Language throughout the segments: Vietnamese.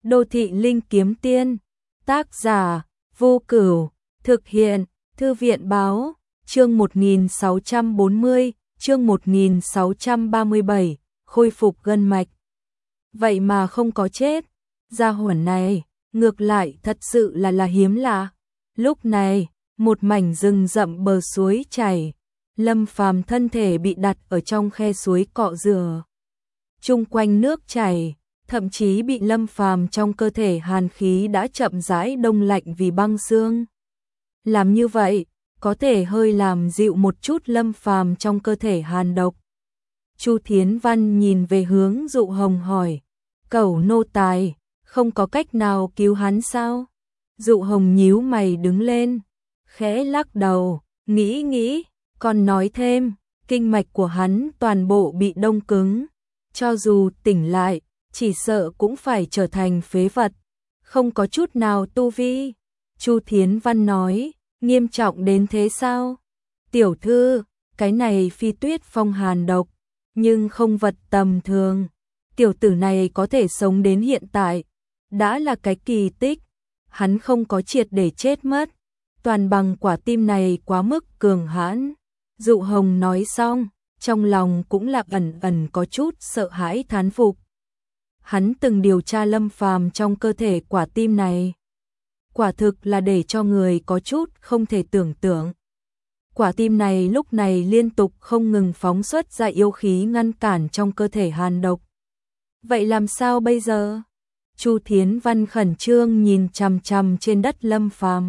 Đô thị linh kiếm tiên, tác giả, Vô Cửu, thực hiện, Thư viện báo, chương 1640, chương 1637, khôi phục gân mạch. Vậy mà không có chết, gia hỏa này, ngược lại thật sự là hiếm lạ. Lúc này, một mảnh rừng rậm bờ suối chảy, Lâm Phàm thân thể bị đặt ở trong khe suối cọ rửa. Chung quanh nước chảy, thậm chí bị Lâm Phàm trong cơ thể hàn khí đã chậm rãi đông lạnh vì băng xương. Làm như vậy, có thể hơi làm dịu một chút Lâm Phàm trong cơ thể hàn độc. Chu Thiến Văn nhìn về hướng Dụ Hồng hỏi, cẩu nô tài, không có cách nào cứu hắn sao? Dụ Hồng nhíu mày đứng lên, khẽ lắc đầu, nghĩ, còn nói thêm, kinh mạch của hắn toàn bộ bị đông cứng, cho dù tỉnh lại, chỉ sợ cũng phải trở thành phế vật, không có chút nào tu vi. Chu Thiến Văn nói, nghiêm trọng đến thế sao? Tiểu thư, cái này phi tuyết phong hàn độc, nhưng không vật tầm thường. Tiểu tử này có thể sống đến hiện tại, đã là cái kỳ tích. Hắn không có triệt để chết mất, toàn bằng quả tim này quá mức cường hãn. Dụ Hồng nói xong, trong lòng cũng là ẩn có chút sợ hãi thán phục. Hắn từng điều tra Lâm Phàm trong cơ thể quả tim này. Quả thực là để cho người có chút không thể tưởng tượng. Quả tim này lúc này liên tục không ngừng phóng xuất ra yêu khí ngăn cản trong cơ thể hàn độc. Vậy làm sao bây giờ? Chu Thiến Văn khẩn trương nhìn chằm chằm trên đất Lâm Phàm.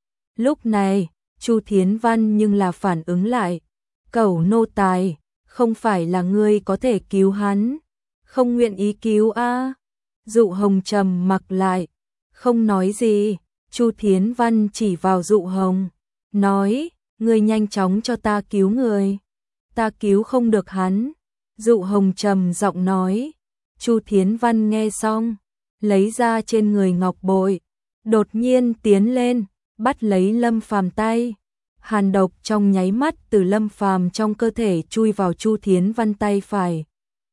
Lúc này, Chu Thiến Văn nhưng là phản ứng lại. Cẩu nô tài, không phải là ngươi có thể cứu hắn. Không nguyện ý cứu a? Dụ Hồng trầm mặc lại, không nói gì. Chu Thiến Văn chỉ vào Dụ Hồng, nói, ngươi nhanh chóng cho ta cứu người. Ta cứu không được hắn. Dụ Hồng trầm giọng nói. Chu Thiến Văn nghe xong, lấy ra trên người ngọc bội, đột nhiên tiến lên, bắt lấy Lâm Phàm tay. Hàn độc trong nháy mắt từ Lâm Phàm trong cơ thể chui vào Chu Thiến Văn tay phải.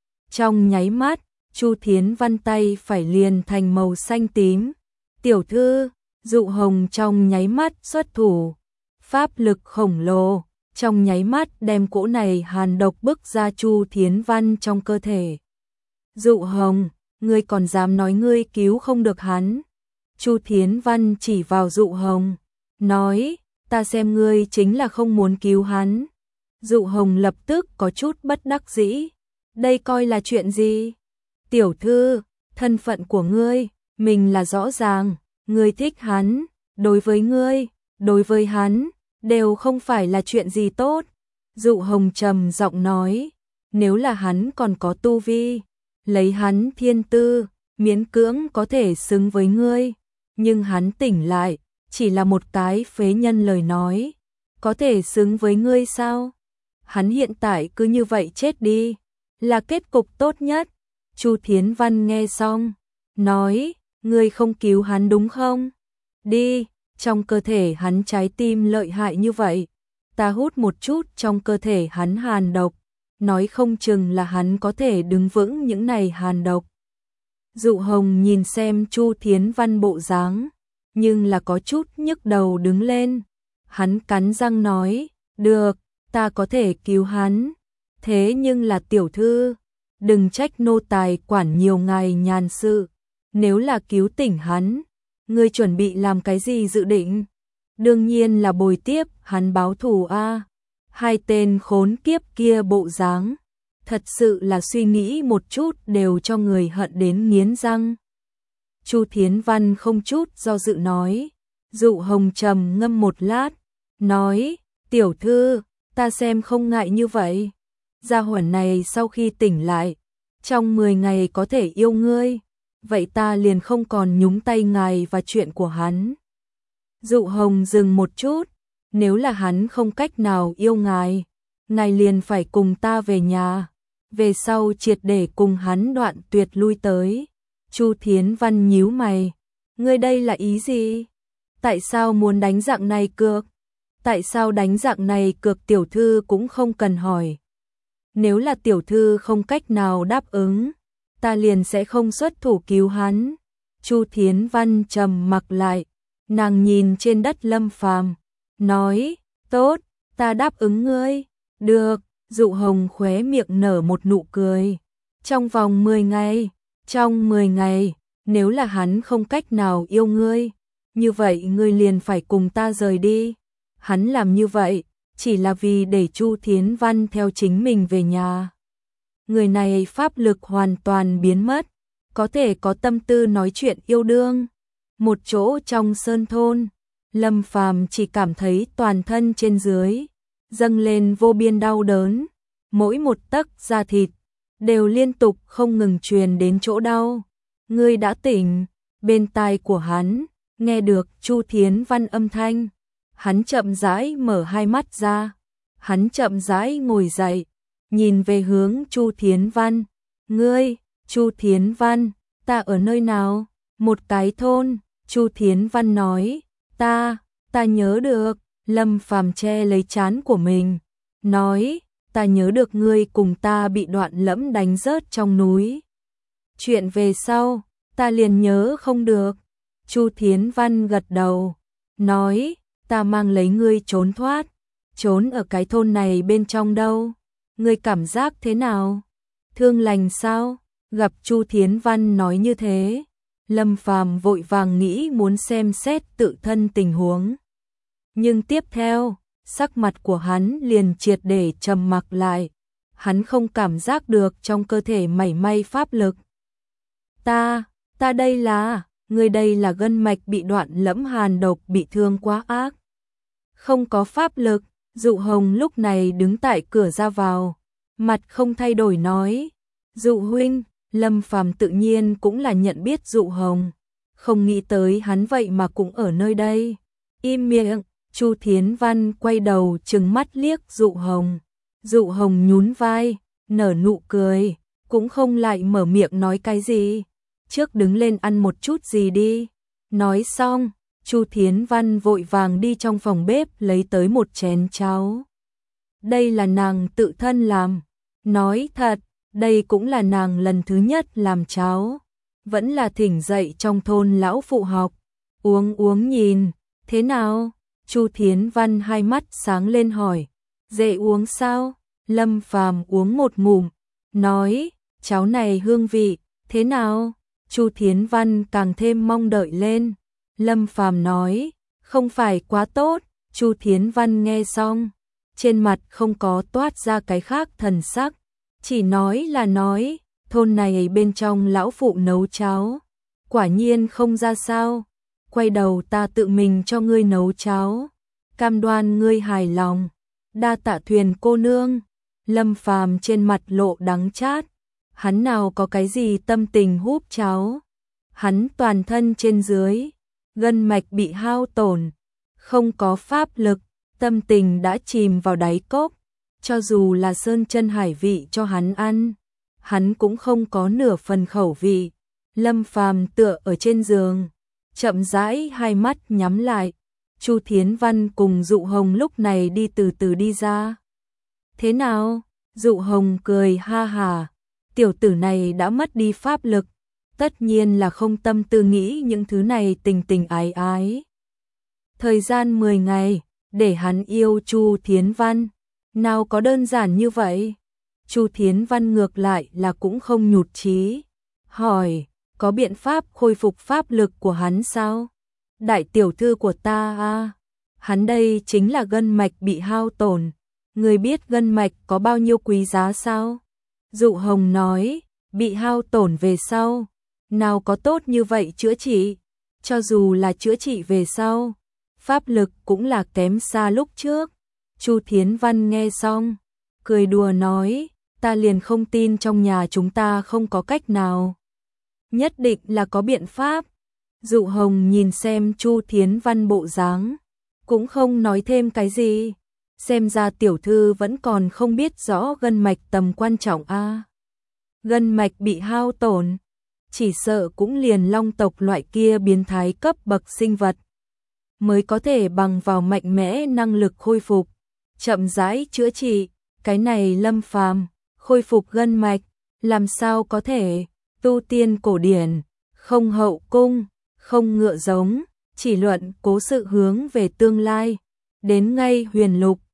Trong nháy mắt, Chu Thiến Văn tay phải liền thành màu xanh tím. Tiểu thư, Dụ Hồng trong nháy mắt xuất thủ, pháp lực khổng lồ, trong nháy mắt đem cỗ này hàn độc bức ra Chu Thiến Văn trong cơ thể. Dụ Hồng, ngươi còn dám nói ngươi cứu không được hắn? Chu Thiến Văn chỉ vào Dụ Hồng, nói, ta xem ngươi chính là không muốn cứu hắn. Dụ Hồng lập tức có chút bất đắc dĩ, đây coi là chuyện gì? Tiểu thư, thân phận của ngươi, mình là rõ ràng, ngươi thích hắn, đối với ngươi, đối với hắn, đều không phải là chuyện gì tốt. Dụ Hồng trầm giọng nói, nếu là hắn còn có tu vi, lấy hắn thiên tư, miễn cưỡng có thể xứng với ngươi, nhưng hắn tỉnh lại, chỉ là một cái phế nhân lời nói, có thể xứng với ngươi sao? Hắn hiện tại cứ như vậy chết đi, là kết cục tốt nhất. Chu Thiến Văn nghe xong, nói, ngươi không cứu hắn đúng không? Đi, trong cơ thể hắn trái tim lợi hại như vậy, ta hút một chút trong cơ thể hắn hàn độc, nói không chừng là hắn có thể đứng vững những này hàn độc. Dụ Hồng nhìn xem Chu Thiến Văn bộ dáng, nhưng là có chút nhức đầu đứng lên. Hắn cắn răng nói, được, ta có thể cứu hắn. Thế nhưng là tiểu thư, đừng trách nô tài quản nhiều ngày nhàn sự. Nếu là cứu tỉnh hắn, ngươi chuẩn bị làm cái gì dự định? Đương nhiên là bồi tiếp hắn báo thù a. Hai tên khốn kiếp kia bộ dáng, thật sự là suy nghĩ một chút đều cho người hận đến nghiến răng. Chu Thiến Văn không chút do dự nói. Dụ Hồng trầm ngâm một lát, nói, tiểu thư, ta xem không ngại như vậy. Gia hỏa này sau khi tỉnh lại, trong 10 ngày có thể yêu ngươi, vậy ta liền không còn nhúng tay ngài và chuyện của hắn. Dụ Hồng dừng một chút, nếu là hắn không cách nào yêu ngài, ngài liền phải cùng ta về nhà, về sau triệt để cùng hắn đoạn tuyệt lui tới. Chu Thiến Văn nhíu mày, ngươi đây là ý gì? Tại sao muốn đánh dạng này cược? Tại sao đánh dạng này cược tiểu thư cũng không cần hỏi. Nếu là tiểu thư không cách nào đáp ứng, ta liền sẽ không xuất thủ cứu hắn. Chu Thiến Văn trầm mặc lại, nàng nhìn trên đất Lâm Phàm, nói, tốt, ta đáp ứng ngươi. Được, Dụ Hồng khóe miệng nở một nụ cười. Trong vòng 10 ngày, trong 10 ngày, nếu là hắn không cách nào yêu ngươi, như vậy ngươi liền phải cùng ta rời đi. Hắn làm như vậy, chỉ là vì để Chu Thiến Văn theo chính mình về nhà. Người này pháp lực hoàn toàn biến mất, có thể có tâm tư nói chuyện yêu đương. Một chỗ trong sơn thôn, Lâm Phàm chỉ cảm thấy toàn thân trên dưới dâng lên vô biên đau đớn, mỗi một tấc da thịt đều liên tục không ngừng truyền đến chỗ đau. Ngươi đã tỉnh. Bên tai của hắn nghe được Chu Thiến Văn âm thanh, hắn chậm rãi mở hai mắt ra, hắn chậm rãi ngồi dậy, nhìn về hướng Chu Thiến Văn. Ngươi, Chu Thiến Văn, ta ở nơi nào? Một cái thôn. Chu Thiến Văn nói, ta nhớ được. Lâm Phàm che lấy trán của mình, nói, ta nhớ được ngươi cùng ta bị Đoạn Lẫm đánh rớt trong núi. Chuyện về sau, ta liền nhớ không được. Chu Thiến Văn gật đầu, nói, ta mang lấy ngươi trốn thoát, trốn ở cái thôn này bên trong đâu. Ngươi cảm giác thế nào? Thương lành sao? Gặp Chu Thiến Văn nói như thế, Lâm Phàm vội vàng nghĩ muốn xem xét tự thân tình huống. Nhưng tiếp theo, sắc mặt của hắn liền triệt để trầm mặc lại. Hắn không cảm giác được trong cơ thể mảy may pháp lực. Ta đây là, người đây là gân mạch bị Đoạn Lẫm hàn độc bị thương quá ác. Không có pháp lực. Dụ Hồng lúc này đứng tại cửa ra vào, mặt không thay đổi nói, Dụ huynh. Lâm Phàm tự nhiên cũng là nhận biết Dụ Hồng, không nghĩ tới hắn vậy mà cũng ở nơi đây. Im miệng. Chu Thiến Văn quay đầu trừng mắt liếc Dụ Hồng. Dụ Hồng nhún vai, nở nụ cười, cũng không lại mở miệng nói cái gì. Trước đứng lên ăn một chút gì đi. Nói xong, Chu Thiến Văn vội vàng đi trong phòng bếp lấy tới một chén cháo. Đây là nàng tự thân làm. Nói thật, đây cũng là nàng lần thứ nhất làm cháo. Vẫn là thỉnh dậy trong thôn lão phụ học. Uống nhìn, thế nào? Chu Thiến Văn hai mắt sáng lên hỏi, dễ uống sao? Lâm Phàm uống một ngụm, nói, cháo này hương vị, thế nào? Chu Thiến Văn càng thêm mong đợi lên. Lâm Phàm nói, không phải quá tốt. Chu Thiến Văn nghe xong, trên mặt không có toát ra cái khác thần sắc, chỉ nói là nói, thôn này bên trong lão phụ nấu cháo, quả nhiên không ra sao. Quay đầu ta tự mình cho ngươi nấu cháo, cam đoan ngươi hài lòng. Đa tạ Thuyền cô nương. Lâm Phàm trên mặt lộ đắng chát, hắn nào có cái gì tâm tình húp cháo. Hắn toàn thân trên dưới gân mạch bị hao tổn, không có pháp lực, tâm tình đã chìm vào đáy cốc. Cho dù là sơn chân hải vị cho hắn ăn, hắn cũng không có nửa phần khẩu vị. Lâm Phàm tựa ở trên giường, chậm rãi hai mắt nhắm lại. Chu Thiến Văn cùng Dụ Hồng lúc này đi từ từ đi ra. Thế nào? Dụ Hồng cười ha hà, tiểu tử này đã mất đi pháp lực, tất nhiên là không tâm tư nghĩ những thứ này tình tình ái ái. Thời gian 10 ngày, để hắn yêu Chu Thiến Văn, nào có đơn giản như vậy. Chu Thiến Văn ngược lại là cũng không nhụt chí, hỏi, có biện pháp khôi phục pháp lực của hắn sao? Đại tiểu thư của ta à, hắn đây chính là gân mạch bị hao tổn, người biết gân mạch có bao nhiêu quý giá sao? Dụ Hồng nói, bị hao tổn về sau, nào có tốt như vậy chữa trị, cho dù là chữa trị về sau, pháp lực cũng là kém xa lúc trước. Chu Thiến Văn nghe xong, cười đùa nói, ta liền không tin trong nhà chúng ta không có cách nào. Nhất định là có biện pháp. Dụ Hồng nhìn xem Chu Thiến Văn bộ dáng, cũng không nói thêm cái gì. Xem ra tiểu thư vẫn còn không biết rõ gân mạch tầm quan trọng a. Gân mạch bị hao tổn, chỉ sợ cũng liền long tộc loại kia biến thái cấp bậc sinh vật mới có thể bằng vào mạnh mẽ năng lực khôi phục, chậm rãi chữa trị. Cái này Lâm Phàm khôi phục gân mạch, làm sao có thể? Tu tiên cổ điển không hậu cung, không ngựa giống, chỉ luận cố sự hướng về tương lai. Đến ngay huyền lục,